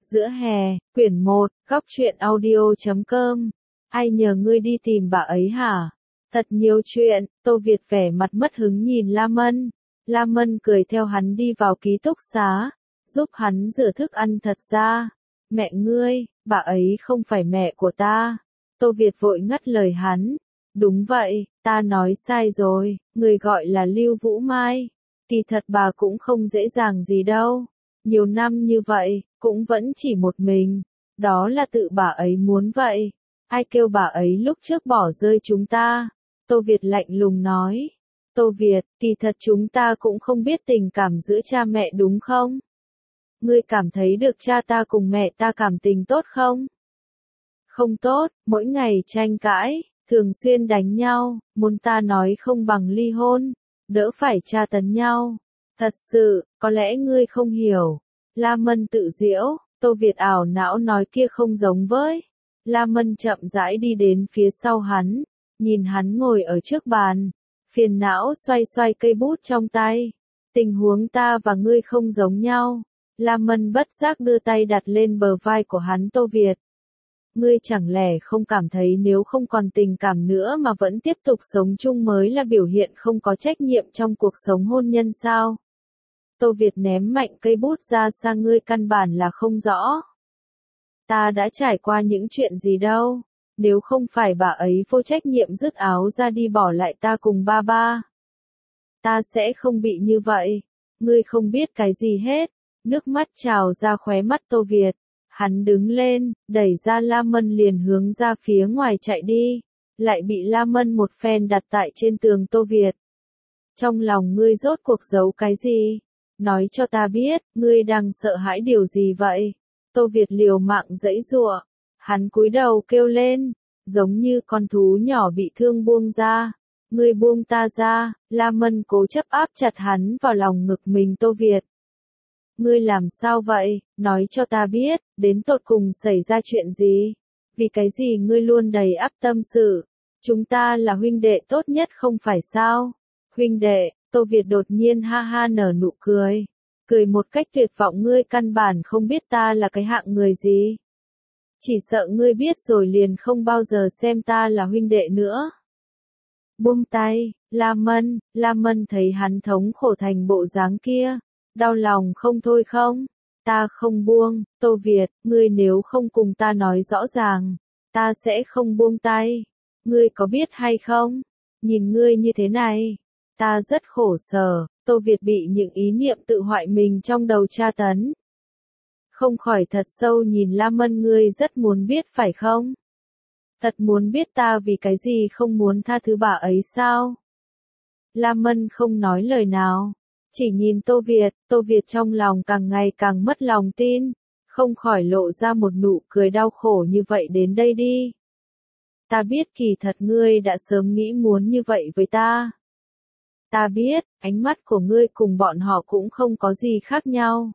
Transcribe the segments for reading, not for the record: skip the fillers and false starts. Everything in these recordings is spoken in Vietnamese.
Giữa hè, quyển 1, góc truyện audio.com. Ai nhờ ngươi đi tìm bà ấy hả? Thật nhiều chuyện. Tô Việt vẻ mặt mất hứng nhìn La Mân. La Mân cười theo hắn đi vào ký túc xá, giúp hắn rửa thức ăn. Thật ra, mẹ ngươi, bà ấy không phải mẹ của ta. Tô Việt vội ngắt lời hắn. Đúng vậy, ta nói sai rồi, người gọi là Lưu Vũ Mai. Kỳ thật bà cũng không dễ dàng gì đâu. Nhiều năm như vậy, cũng vẫn chỉ một mình. Đó là tự bà ấy muốn vậy. Ai kêu bà ấy lúc trước bỏ rơi chúng ta? Tô Việt lạnh lùng nói. Tô Việt, kỳ thật chúng ta cũng không biết tình cảm giữa cha mẹ đúng không? Ngươi cảm thấy được cha ta cùng mẹ ta cảm tình tốt không? Không tốt, mỗi ngày tranh cãi, thường xuyên đánh nhau, muốn ta nói không bằng ly hôn, đỡ phải tra tấn nhau. Thật sự, có lẽ ngươi không hiểu. La Mân tự giễu, Tô Việt ảo não nói kia không giống với. La Mân chậm rãi đi đến phía sau hắn, nhìn hắn ngồi ở trước bàn, phiền não xoay xoay cây bút trong tay. Tình huống ta và ngươi không giống nhau. La Mân bất giác đưa tay đặt lên bờ vai của hắn. Tô Việt, ngươi chẳng lẽ không cảm thấy nếu không còn tình cảm nữa mà vẫn tiếp tục sống chung mới là biểu hiện không có trách nhiệm trong cuộc sống hôn nhân sao? Tô Việt ném mạnh cây bút ra xa. Ngươi căn bản là không rõ. Ta đã trải qua những chuyện gì đâu. Nếu không phải bà ấy vô trách nhiệm dứt áo ra đi bỏ lại ta cùng ba ba, ta sẽ không bị như vậy. Ngươi không biết cái gì hết. Nước mắt trào ra khóe mắt Tô Việt. Hắn đứng lên, đẩy ra La Mân liền hướng ra phía ngoài chạy đi. Lại bị La Mân một phen đặt tại trên tường. Tô Việt, trong lòng ngươi rốt cuộc giấu cái gì? Nói cho ta biết, ngươi đang sợ hãi điều gì vậy? Tô Việt liều mạng giãy giụa. Hắn cúi đầu kêu lên, giống như con thú nhỏ bị thương buông ra. Ngươi buông ta ra. La Mân cố chấp áp chặt hắn vào lòng ngực mình. Tô Việt, ngươi làm sao vậy? Nói cho ta biết, đến tột cùng xảy ra chuyện gì? Vì cái gì ngươi luôn đầy ắp tâm sự? Chúng ta là huynh đệ tốt nhất không phải sao? Huynh đệ. Tô Việt đột nhiên ha ha nở nụ cười. Cười một cách tuyệt vọng. Ngươi căn bản không biết ta là cái hạng người gì. Chỉ sợ ngươi biết rồi liền không bao giờ xem ta là huynh đệ nữa. Buông tay. La Mân thấy hắn thống khổ thành bộ dáng kia, đau lòng không thôi. Không, ta không buông. Tô Việt, ngươi nếu không cùng ta nói rõ ràng, ta sẽ không buông tay. Ngươi có biết hay không? Nhìn ngươi như thế này, ta rất khổ sở. Tô Việt bị những ý niệm tự hoại mình trong đầu tra tấn. Không khỏi thật sâu nhìn La Mân. Ngươi rất muốn biết phải không? Thật muốn biết ta vì cái gì không muốn tha thứ bà ấy sao? La Mân không nói lời nào, chỉ nhìn Tô Việt. Tô Việt trong lòng càng ngày càng mất lòng tin, không khỏi lộ ra một nụ cười đau khổ. Như vậy đến đây đi. Ta biết kỳ thật ngươi đã sớm nghĩ muốn như vậy với ta. Ta biết, ánh mắt của ngươi cùng bọn họ cũng không có gì khác nhau.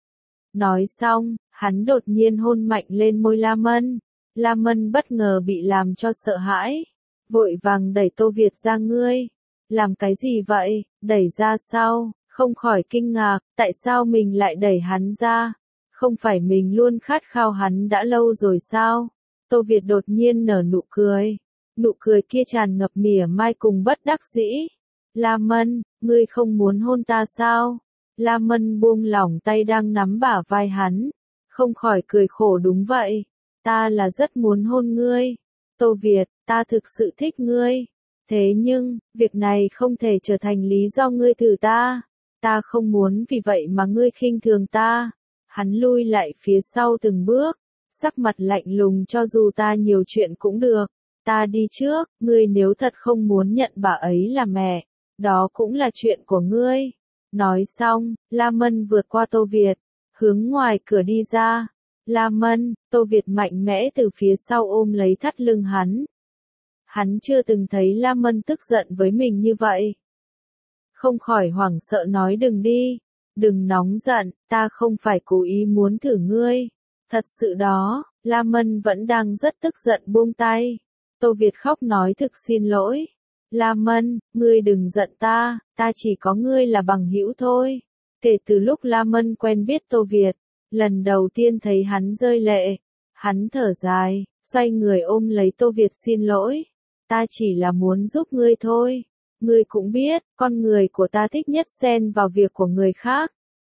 Nói xong, hắn đột nhiên hôn mạnh lên môi La Mân. La Mân bất ngờ bị làm cho sợ hãi, vội vàng đẩy Tô Việt ra. Ngươi làm cái gì vậy? Đẩy ra sao? Không khỏi kinh ngạc, tại sao mình lại đẩy hắn ra? Không phải mình luôn khát khao hắn đã lâu rồi sao? Tô Việt đột nhiên nở nụ cười. Nụ cười kia tràn ngập mỉa mai cùng bất đắc dĩ. La Mân, ngươi không muốn hôn ta sao? La Mân buông lỏng tay đang nắm bả vai hắn, không khỏi cười khổ. Đúng vậy, ta là rất muốn hôn ngươi. Tô Việt, ta thực sự thích ngươi. Thế nhưng, việc này không thể trở thành lý do ngươi thử ta. Ta không muốn vì vậy mà ngươi khinh thường ta. Hắn lui lại phía sau từng bước, sắc mặt lạnh lùng. Cho dù ta nhiều chuyện cũng được, ta đi trước. Ngươi nếu thật không muốn nhận bà ấy là mẹ, đó cũng là chuyện của ngươi. Nói xong, La Mân vượt qua Tô Việt, hướng ngoài cửa đi ra. La Mân. Tô Việt mạnh mẽ từ phía sau ôm lấy thắt lưng hắn. Hắn chưa từng thấy La Mân tức giận với mình như vậy. Không khỏi hoảng sợ nói. Đừng đi, đừng nóng giận, ta không phải cố ý muốn thử ngươi. Thật sự đó. La Mân vẫn đang rất tức giận. Buông tay. Tô Việt khóc nói. Thực xin lỗi. La Mân, ngươi đừng giận ta chỉ có ngươi là bằng hữu thôi. Kể từ lúc La Mân quen biết Tô Việt, Lần đầu tiên thấy hắn rơi lệ, hắn thở dài, xoay người ôm lấy Tô Việt xin lỗi. Ta chỉ là muốn giúp ngươi thôi. Ngươi cũng biết, con người của ta thích nhất xen vào việc của người khác.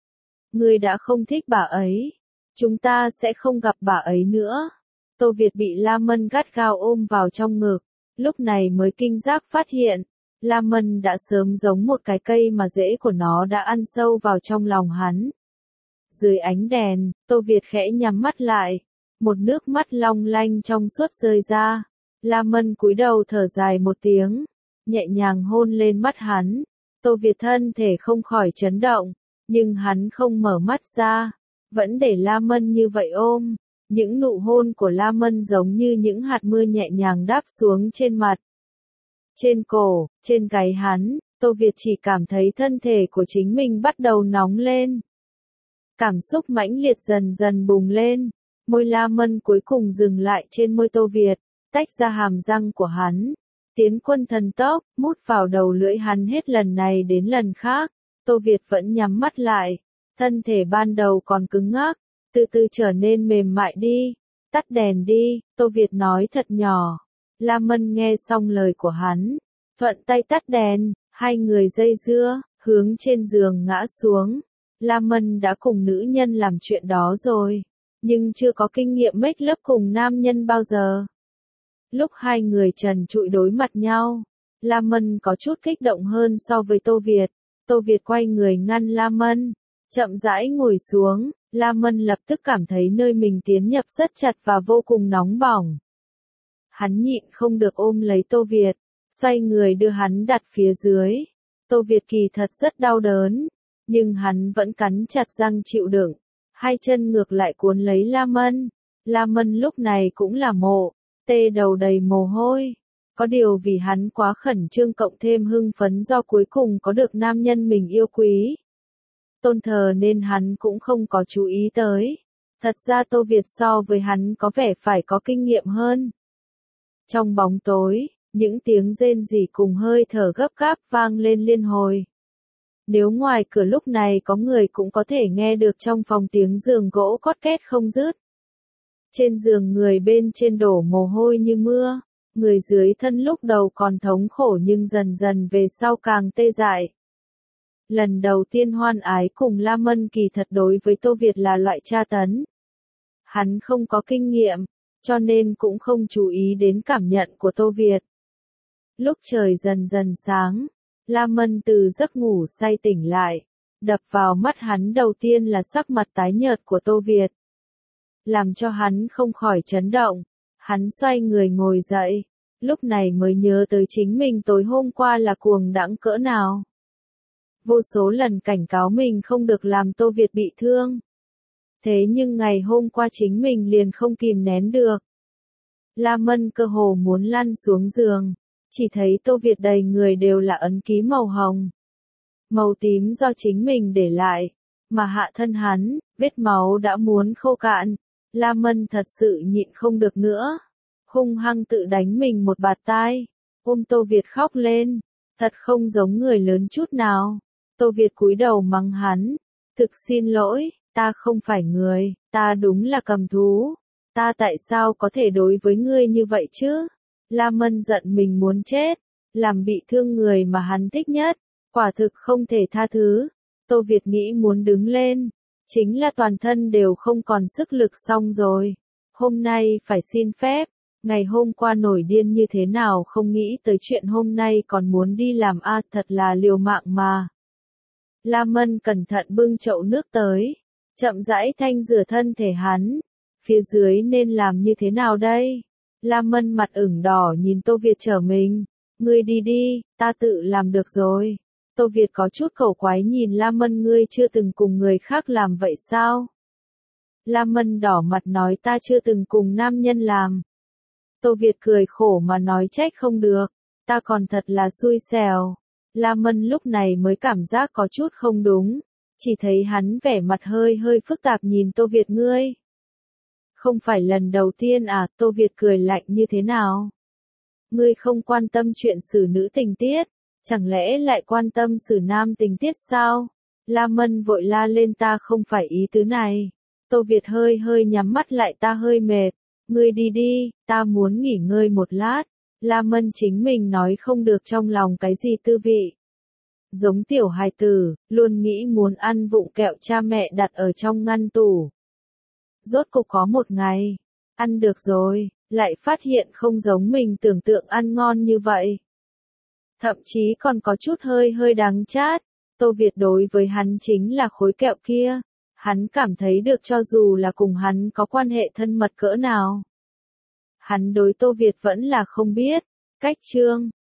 Ngươi đã không thích bà ấy. Chúng ta sẽ không gặp bà ấy nữa. Tô Việt bị La Mân gắt gao ôm vào trong ngực. Lúc này mới kinh giác phát hiện. La Mân đã sớm giống một cái cây mà rễ của nó đã ăn sâu vào trong lòng hắn. Dưới ánh đèn, Tô Việt khẽ nhắm mắt lại. Một nước mắt long lanh trong suốt rơi ra. La Mân cúi đầu thở dài một tiếng. Nhẹ nhàng hôn lên mắt hắn. Tô Việt thân thể không khỏi chấn động. Nhưng hắn không mở mắt ra. Vẫn để La Mân như vậy ôm. Những nụ hôn của La Mân giống như những hạt mưa nhẹ nhàng đáp xuống trên mặt. Trên cổ, trên gáy hắn, Tô Việt chỉ cảm thấy thân thể của chính mình bắt đầu nóng lên. Cảm xúc mãnh liệt dần dần bùng lên. Môi La Mân cuối cùng dừng lại trên môi Tô Việt, tách ra hàm răng của hắn. Tiến quân thần tốc, mút vào đầu lưỡi hắn hết lần này đến lần khác. Tô Việt vẫn nhắm mắt lại. Thân thể ban đầu còn cứng ngắc, từ từ trở nên mềm mại đi. Tắt đèn đi, Tô Việt nói thật nhỏ. La Mân nghe xong lời của hắn. Thuận tay tắt đèn, hai người dây dưa, hướng trên giường ngã xuống. La Mân đã cùng nữ nhân làm chuyện đó rồi, nhưng chưa có kinh nghiệm make love cùng nam nhân bao giờ. Lúc hai người trần trụi đối mặt nhau, La Mân có chút kích động hơn so với Tô Việt. Tô Việt quay người ngăn La Mân, chậm rãi ngồi xuống. La Mân lập tức cảm thấy nơi mình tiến nhập rất chặt và vô cùng nóng bỏng. Hắn nhịn không được ôm lấy Tô Việt, xoay người đưa hắn đặt phía dưới. Tô Việt kỳ thật rất đau đớn, nhưng hắn vẫn cắn chặt răng chịu đựng. Hai chân ngược lại cuốn lấy La Mân. La Mân lúc này cũng là mộ, tê đầu đầy mồ hôi. Có điều vì hắn quá khẩn trương cộng thêm hưng phấn do cuối cùng có được nam nhân mình yêu quý, tôn thờ nên hắn cũng không có chú ý tới. Thật ra Tô Việt so với hắn có vẻ phải có kinh nghiệm hơn. Trong bóng tối, những tiếng rên rỉ cùng hơi thở gấp gáp vang lên liên hồi. Nếu ngoài cửa lúc này có người cũng có thể nghe được trong phòng tiếng giường gỗ cót két không dứt. Trên giường người bên trên đổ mồ hôi như mưa, người dưới thân lúc đầu còn thống khổ nhưng dần dần về sau càng tê dại. Lần đầu tiên hoan ái cùng La Mân kỳ thật đối với Tô Việt là loại tra tấn. Hắn không có kinh nghiệm, cho nên cũng không chú ý đến cảm nhận của Tô Việt. Lúc trời dần dần sáng, La Mân từ giấc ngủ say tỉnh lại. Đập vào mắt hắn đầu tiên là sắc mặt tái nhợt của Tô Việt, làm cho hắn không khỏi chấn động. Hắn xoay người ngồi dậy, lúc này mới nhớ tới chính mình tối hôm qua là cuồng đãng cỡ nào. Vô số lần cảnh cáo mình không được làm Tô Việt bị thương. Thế nhưng ngày hôm qua chính mình liền không kìm nén được. La Mân cơ hồ muốn lăn xuống giường, chỉ thấy Tô Việt đầy người đều là ấn ký màu hồng, màu tím do chính mình để lại, mà hạ thân hắn, vết máu đã muốn khô cạn. La Mân thật sự nhịn không được nữa, hung hăng tự đánh mình một bạt tai, ôm Tô Việt khóc lên, thật không giống người lớn chút nào. Tô Việt cúi đầu mắng hắn, thực xin lỗi, ta không phải người, ta đúng là cầm thú, ta tại sao có thể đối với ngươi như vậy chứ? La Mân giận mình muốn chết, làm bị thương người mà hắn thích nhất, quả thực không thể tha thứ. Tô Việt nghĩ muốn đứng lên, chính là toàn thân đều không còn sức lực xong rồi. Hôm nay phải xin phép, ngày hôm qua nổi điên như thế nào không nghĩ tới chuyện hôm nay còn muốn đi làm thật là liều mạng mà. La Mân cẩn thận bưng chậu nước tới, chậm rãi thanh rửa thân thể hắn. Phía dưới nên làm như thế nào đây? La Mân mặt ửng đỏ nhìn Tô Việt trở mình. Ngươi đi đi, ta tự làm được rồi. Tô Việt có chút khẩu khoái nhìn La Mân, ngươi chưa từng cùng người khác làm vậy sao? La Mân đỏ mặt nói ta chưa từng cùng nam nhân làm. Tô Việt cười khổ mà nói trách không được, ta còn thật là xui xẻo. La Mân lúc này mới cảm giác có chút không đúng, chỉ thấy hắn vẻ mặt hơi phức tạp nhìn Tô Việt, ngươi không phải lần đầu tiên à? Tô Việt cười lạnh, như thế nào? Ngươi không quan tâm chuyện xử nữ tình tiết, chẳng lẽ lại quan tâm xử nam tình tiết sao? La Mân vội la lên, ta không phải ý tứ này. Tô Việt hơi hơi nhắm mắt lại, ta hơi mệt. Ngươi đi đi, ta muốn nghỉ ngơi một lát. La Mân chính mình nói không được trong lòng cái gì tư vị. Giống tiểu hài tử, luôn nghĩ muốn ăn vụng kẹo cha mẹ đặt ở trong ngăn tủ. Rốt cục có một ngày, ăn được rồi, lại phát hiện không giống mình tưởng tượng ăn ngon như vậy. Thậm chí còn có chút hơi hơi đắng chát. Tô Việt đối với hắn chính là khối kẹo kia. Hắn cảm thấy được cho dù là cùng hắn có quan hệ thân mật cỡ nào. Hắn đối Tô Việt vẫn là không biết. Cách chương